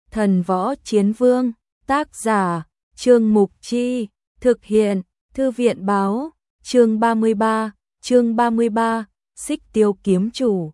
Thần Võ Chiến Vương, tác giả, Trương Mục Chi, thực hiện, Thư viện báo, chương 33, Xích Tiêu kiếm chủ.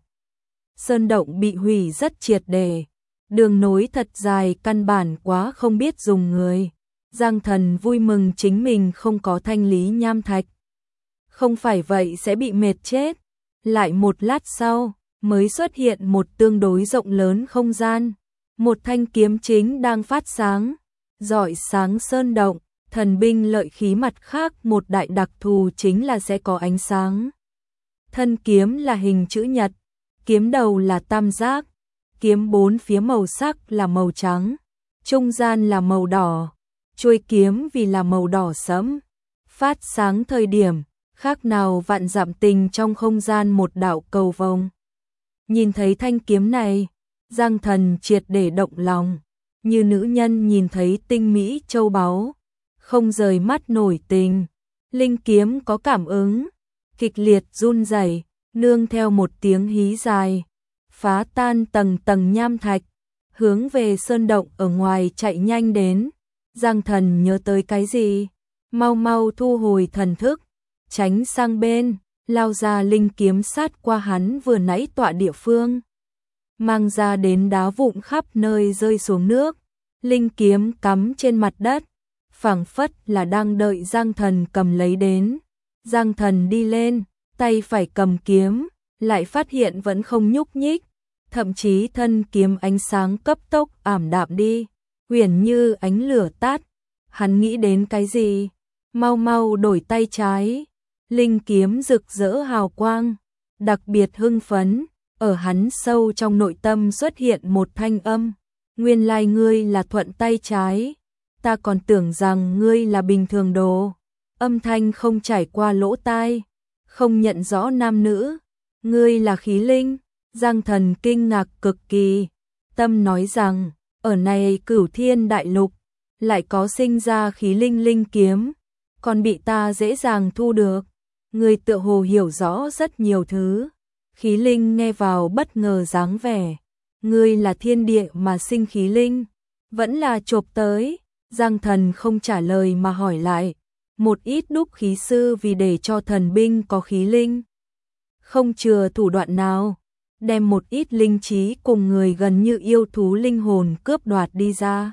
Sơn động bị hủy rất triệt để, đường nối thật dài căn bản quá không biết dùng người. Giang Thần vui mừng chính mình không có thanh lý nham thạch. Không phải vậy sẽ bị mệt chết. Lại một lát sau, mới xuất hiện một tương đối rộng lớn không gian. Một thanh kiếm chính đang phát sáng, rọi sáng sơn động. Thần binh lợi khí mặt khác một đại đặc thù chính là sẽ có ánh sáng. Thân kiếm là hình chữ nhật, kiếm đầu là tam giác, kiếm bốn phía màu sắc là màu trắng, trung gian là màu đỏ, chuôi kiếm vì là màu đỏ sẫm. Phát sáng thời điểm, khác nào vạn dặm tình trong không gian một đạo cầu vồng. Nhìn thấy thanh kiếm này, Giang Thần triệt để động lòng, như nữ nhân nhìn thấy tinh mỹ châu báu, không rời mắt nổi tình. Linh kiếm có cảm ứng, kịch liệt run rẩy, nương theo một tiếng hí dài, phá tan tầng tầng nham thạch, hướng về sơn động ở ngoài chạy nhanh đến. Giang Thần nhớ tới cái gì, mau mau thu hồi thần thức, tránh sang bên, lao ra linh kiếm sát qua hắn vừa nãy tọa địa phương, mang ra đến đá vụn khắp nơi rơi xuống nước. Linh kiếm cắm trên mặt đất, phảng phất là đang đợi Giang Thần cầm lấy đến. Giang Thần đi lên, tay phải cầm kiếm, lại phát hiện vẫn không nhúc nhích, thậm chí thân kiếm ánh sáng cấp tốc ảm đạm đi, huyền như ánh lửa tắt. Hắn nghĩ đến cái gì? Mau mau đổi tay trái. Linh kiếm rực rỡ hào quang, đặc biệt hưng phấn, ở hắn sâu trong nội tâm xuất hiện một thanh âm, nguyên lai ngươi là thuận tay trái, ta còn tưởng rằng ngươi là bình thường đồ. Âm thanh không trải qua lỗ tai, không nhận rõ nam nữ. Ngươi là khí linh? Giang Thần kinh ngạc cực kỳ, tâm nói rằng, ở này Cửu Thiên Đại Lục, lại có sinh ra khí linh linh kiếm, còn bị ta dễ dàng thu được. Ngươi tựa hồ hiểu rõ rất nhiều thứ. Khí linh nghe vào bất ngờ dáng vẻ. Ngươi là thiên địa mà sinh khí linh, vẫn là chộp tới? Giang Thần không trả lời mà hỏi lại. Một ít đúc khí sư vì để cho thần binh có khí linh, không chừa thủ đoạn nào, đem một ít linh trí cùng người gần như yêu thú linh hồn cướp đoạt đi ra.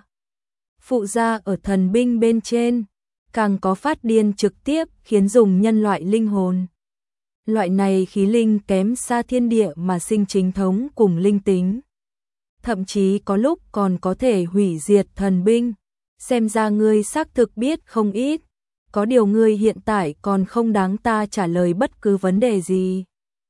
Phụ gia ở thần binh bên trên, càng có phát điên trực tiếp khiến dùng nhân loại linh hồn. Loại này khí linh kém xa thiên địa mà sinh chính thống cùng linh tính. Thậm chí có lúc còn có thể hủy diệt thần binh. Xem ra ngươi xác thực biết không ít. Có điều ngươi hiện tại còn không đáng ta trả lời bất cứ vấn đề gì.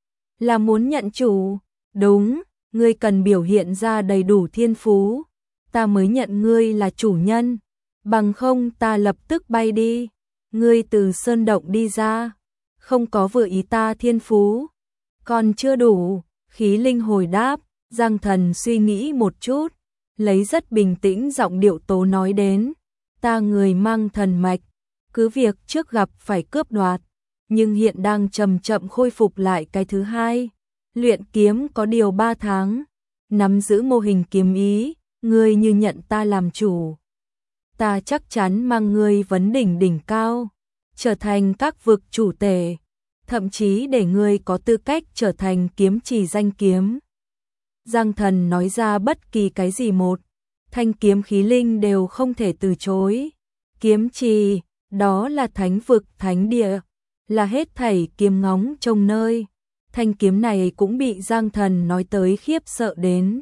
Là muốn nhận chủ? Đúng, ngươi cần biểu hiện ra đầy đủ thiên phú, ta mới nhận ngươi là chủ nhân, bằng không ta lập tức bay đi. Ngươi từ sơn động đi ra, không có vừa ý ta thiên phú, còn chưa đủ. Khí linh hồi đáp. Giang Thần suy nghĩ một chút, lấy rất bình tĩnh giọng điệu tố nói đến, ta người mang thần mạch, cứ việc trước gặp phải cướp đoạt, nhưng hiện đang chậm chậm khôi phục lại cái thứ hai. Luyện kiếm có điều 3 tháng, nắm giữ mô hình kiếm ý, ngươi như nhận ta làm chủ, ta chắc chắn mang ngươi vấn đỉnh đỉnh cao, trở thành các vực chủ tể, thậm chí để ngươi có tư cách trở thành kiếm chỉ danh kiếm. Giang Thần nói ra bất kỳ cái gì một thanh kiếm khí linh đều không thể từ chối. Kiếm trì, đó là thánh vực thánh địa, là hết thảy kiếm ngóng trông nơi. Thanh kiếm này cũng bị Giang Thần nói tới khiếp sợ đến.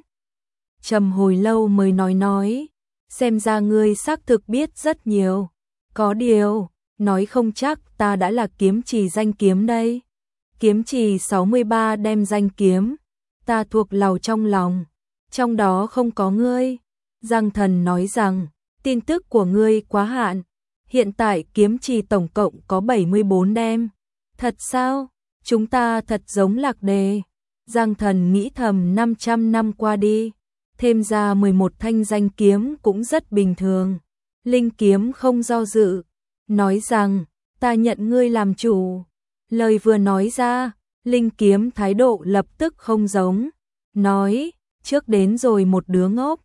Trầm hồi lâu mới nói, xem ra ngươi xác thực biết rất nhiều. Có điều, nói không chắc ta đã là kiếm trì danh kiếm đây. Kiếm trì 63 đem danh kiếm, ta thuộc lầu trong lòng, trong đó không có ngươi. Giang Thần nói rằng, tin tức của ngươi quá hạn, hiện tại kiếm trì tổng cộng có 74 đem. Thật sao? Chúng ta thật giống lạc đề. Giang Thần nghĩ thầm 500 năm qua đi, thêm ra 11 thanh danh kiếm cũng rất bình thường. Linh kiếm không do dự, nói rằng, ta nhận ngươi làm chủ. Lời vừa nói ra, linh kiếm thái độ lập tức không giống, nói, trước đến rồi một đứa ngốc,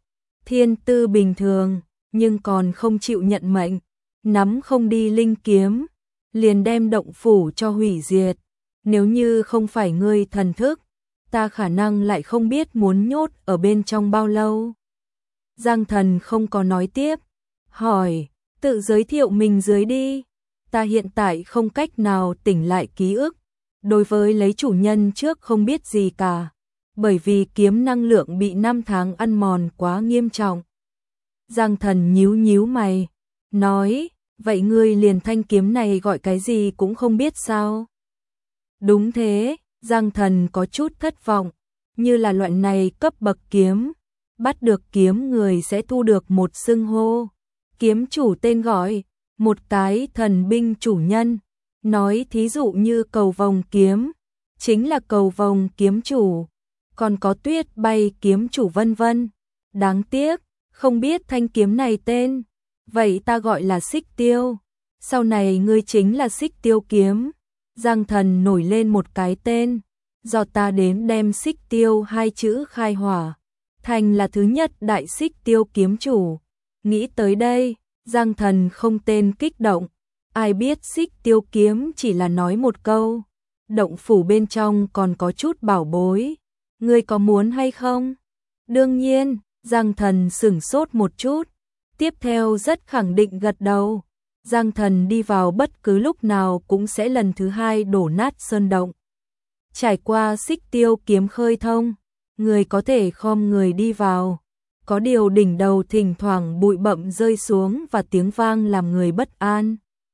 thiên tư bình thường, nhưng còn không chịu nhận mệnh, nắm không đi linh kiếm, liền đem động phủ cho hủy diệt. Nếu như không phải ngươi thần thức, ta khả năng lại không biết muốn nhốt ở bên trong bao lâu. Giang Thần không có nói tiếp, hỏi, tự giới thiệu mình dưới đi. Ta hiện tại không cách nào tỉnh lại ký ức, đối với lấy chủ nhân trước không biết gì cả, bởi vì kiếm năng lượng bị 5 tháng ăn mòn quá nghiêm trọng. Giang Thần nhíu nhíu mày, nói, vậy ngươi liền thanh kiếm này gọi cái gì cũng không biết sao? Đúng thế, Giang Thần có chút thất vọng, như là loại này cấp bậc kiếm, bắt được kiếm người sẽ thu được một xưng hô. Kiếm chủ tên gọi, một cái thần binh chủ nhân, nói thí dụ như cầu vồng kiếm, chính là cầu vồng kiếm chủ, còn có tuyết bay kiếm chủ vân vân. Đáng tiếc, không biết thanh kiếm này tên, vậy ta gọi là Xích Tiêu, sau này ngươi chính là Xích Tiêu kiếm. Giang Thần nổi lên một cái tên, do ta đến đem Xích Tiêu 2 chữ khai hỏa, thành là thứ nhất đại Xích Tiêu kiếm chủ. Nghĩ tới đây, Giang Thần không tên kích động, ai biết Xích Tiêu kiếm chỉ là nói một câu, động phủ bên trong còn có chút bảo bối, ngươi có muốn hay không? Đương nhiên, Giang Thần sửng sốt một chút, tiếp theo rất khẳng định gật đầu. Giang Thần đi vào bất cứ lúc nào cũng sẽ lần thứ 2 đổ nát sơn động. Trải qua Xích Tiêu kiếm khơi thông, người có thể khom người đi vào. Có điều đỉnh đầu thỉnh thoảng bụi bặm rơi xuống và tiếng vang làm người bất an.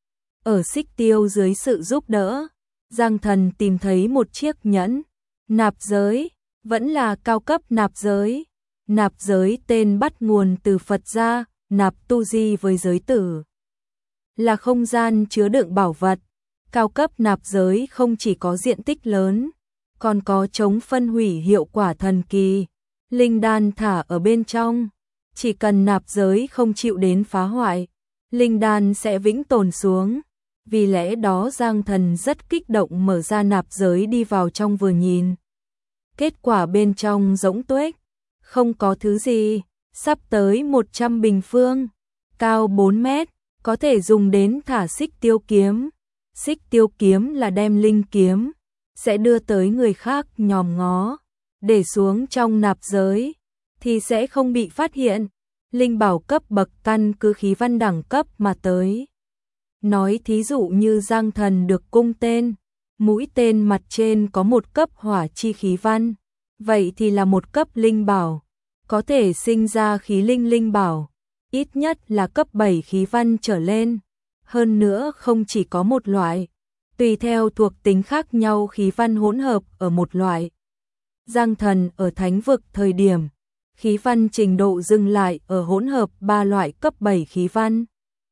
Ở Xích Tiêu dưới sự giúp đỡ, Giang Thần tìm thấy một chiếc nhẫn, nạp giới, vẫn là cao cấp nạp giới. Nạp giới tên bắt nguồn từ Phật gia, nạp tu di với giới tử, là không gian chứa đựng bảo vật. Cao cấp nạp giới không chỉ có diện tích lớn, còn có chống phân hủy hiệu quả thần kỳ. Linh đan thả ở bên trong, chỉ cần nạp giới không chịu đến phá hoại, linh đan sẽ vĩnh tồn xuống. Vì lẽ đó Giang Thần rất kích động mở ra nạp giới đi vào trong vừa nhìn. Kết quả bên trong rỗng tuếch, không có thứ gì, sắp tới 100 bình phương, cao 4 mét, có thể dùng đến thả Xích Tiêu kiếm. Xích Tiêu kiếm là đem linh kiếm, sẽ đưa tới người khác nhòm ngó, để xuống trong nạp giới, thì sẽ không bị phát hiện. Linh bảo cấp bậc căn cứ khí văn đẳng cấp mà tới. Nói thí dụ như Giang Thần được cung tên, mũi tên mặt trên có một cấp hỏa chi khí văn, vậy thì là một cấp linh bảo, có thể sinh ra khí linh linh bảo, ít nhất là cấp 7 khí văn trở lên. Hơn nữa không chỉ có một loại, tùy theo thuộc tính khác nhau khí văn hỗn hợp ở một loại. Giang Thần ở thánh vực thời điểm, khí văn trình độ dừng lại ở hỗn hợp 3 loại cấp 7 khí văn.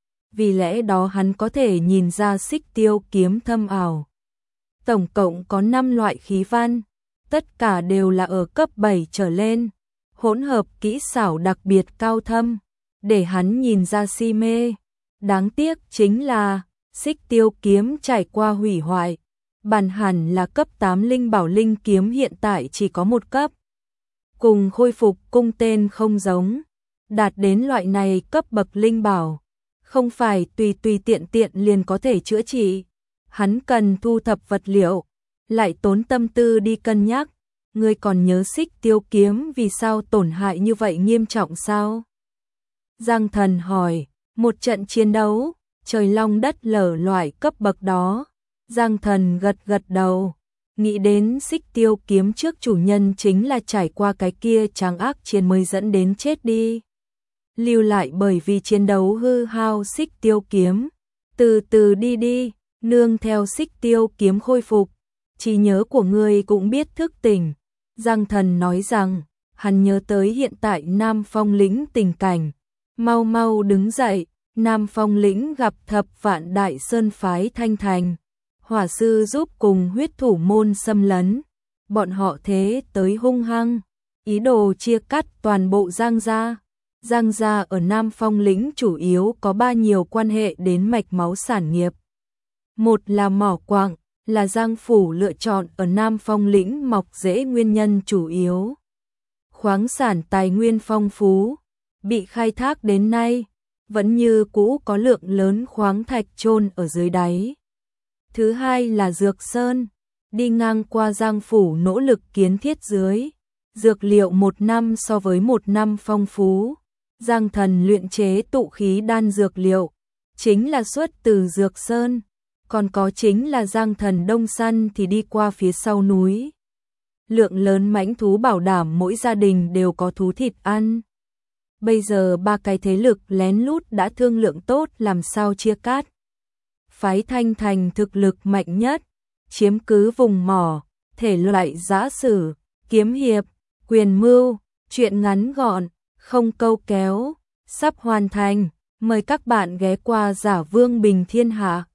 Vì lẽ đó hắn có thể nhìn ra Xích Tiêu kiếm thâm ảo. Tổng cộng có 5 loại khí văn, tất cả đều là ở cấp 7 trở lên, hỗn hợp kỹ xảo đặc biệt cao thâm, để hắn nhìn ra si mê. Đáng tiếc chính là Xích Tiêu kiếm trải qua hủy hoại, bản hẳn là cấp 8 linh bảo linh kiếm hiện tại chỉ có một cấp. Cùng khôi phục cung tên không giống, đạt đến loại này cấp bậc linh bảo, không phải tùy tùy tiện tiện liền có thể chữa trị. Hắn cần thu thập vật liệu, lại tốn tâm tư đi cân nhắc. Ngươi còn nhớ Xích Tiêu kiếm vì sao tổn hại như vậy nghiêm trọng sao? Giang Thần hỏi, một trận chiến đấu, trời long đất lở loại cấp bậc đó. Giang Thần gật gật đầu, nghĩ đến Xích Tiêu kiếm trước chủ nhân chính là trải qua cái kia tráng ác chiến mới dẫn đến chết đi. Lưu lại bởi vì chiến đấu hư hao Xích Tiêu kiếm, từ từ đi đi, nương theo Xích Tiêu kiếm khôi phục, trí nhớ của ngươi cũng biết thức tỉnh. Giang Thần nói rằng, hắn nhớ tới hiện tại Nam Phong lĩnh tình cảnh, mau mau đứng dậy. Nam Phong lĩnh gặp thập vạn đại sơn phái Thanh Thành, hỏa sư giúp cùng huyết thủ môn xâm lấn, bọn họ thế tới hung hăng, ý đồ chia cắt toàn bộ Giang gia. Giang gia ở Nam Phong lĩnh chủ yếu có 3 nhiều quan hệ đến mạch máu sản nghiệp. Một là mỏ quặng, là Giang phủ lựa chọn ở Nam Phong lĩnh mọc rễ nguyên nhân chủ yếu. Khoáng sản tài nguyên phong phú, bị khai thác đến nay, vẫn như cũ có lượng lớn khoáng thạch chôn ở dưới đáy. Thứ hai là Dược Sơn, đi ngang qua Giang Phủ nỗ lực kiến thiết dưới. Dược liệu một năm so với một năm phong phú. Giang Thần luyện chế tụ khí đan dược liệu, chính là xuất từ Dược Sơn. Còn có chính là Giang Thần Đông săn thì đi qua phía sau núi. Lượng lớn mãnh thú bảo đảm mỗi gia đình đều có thú thịt ăn. Bây giờ ba cái thế lực lén lút đã thương lượng tốt làm sao chia cát. Phái Thanh Thành thực lực mạnh nhất, chiếm cứ vùng mỏ, thể loại giã sử, kiếm hiệp, quyền mưu, chuyện ngắn gọn, không câu kéo, sắp hoàn thành. Mời các bạn ghé qua Giả Vương Bình Thiên Hạ.